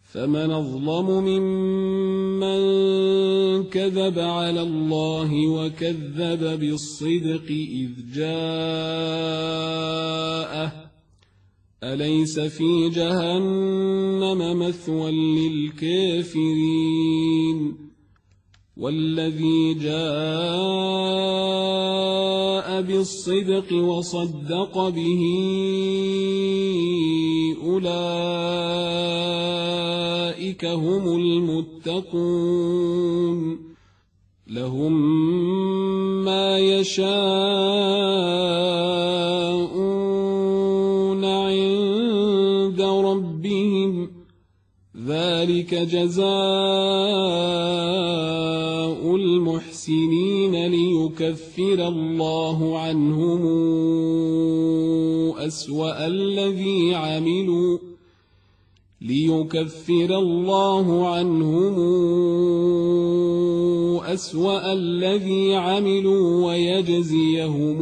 فمن أظلم ممن كذب على الله وكذب بالصدق إذ جاءه أليس في جهنم مثوى للكافرين والذي جاء بالصدق وصدق به أولئك هم المتقون لهم ما يشاءون عند ربهم ذلك جزاء المحسنين ليكفر الله عنهم أسوأ الذي عملوا ويجزيهم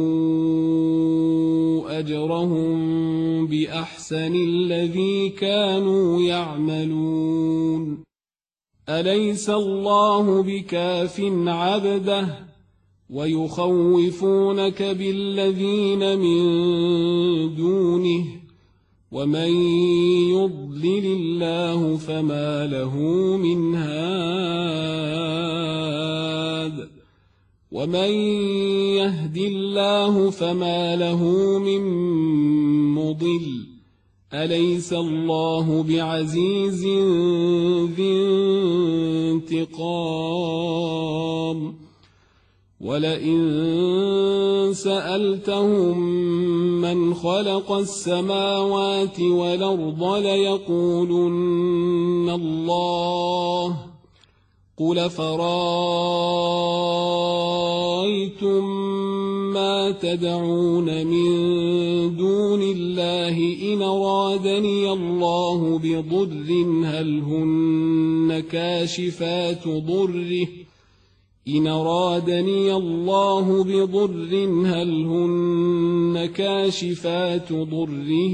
أجرهم بأحسن الذي كانوا يعملون أليس الله بكاف عبده ويخوفونك بالذين من دونه ومن يضلل الله فما له من هاد ومن يهد الله فما له من مضل أليس الله بعزيز ذي انتقام ولئن سألتهم من خلق السماوات والأرض ليقولن الله قل فرأيتم ما تدعون من دون الله إن أرادني الله بضر هل هن كاشفات ضره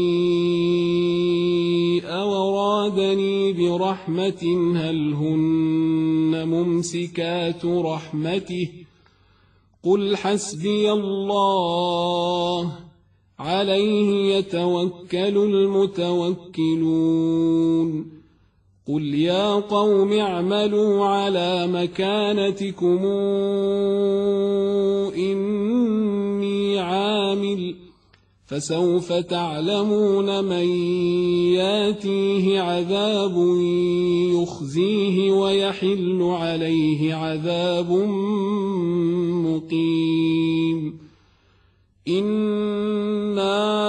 أو أرادني برحمة هل هن ممسكات رحمته قل حسبي الله عليه يتوكل المتوكلون قل يا قوم اعملوا على مكانتكم إني عامل فسوف تعلمون من ياتيه عذاب يخزيه ويحل عليه عذاب مقيم إنا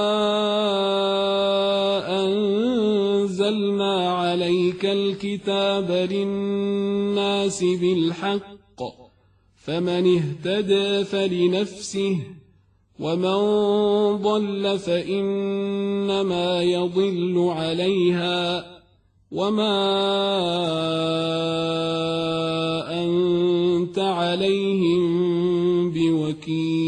أنزلنا عليك الكتاب للناس بالحق فمن اهتدى فلنفسه ومن ضل فإنما يضل عليها وما أنت عليهم بوكيل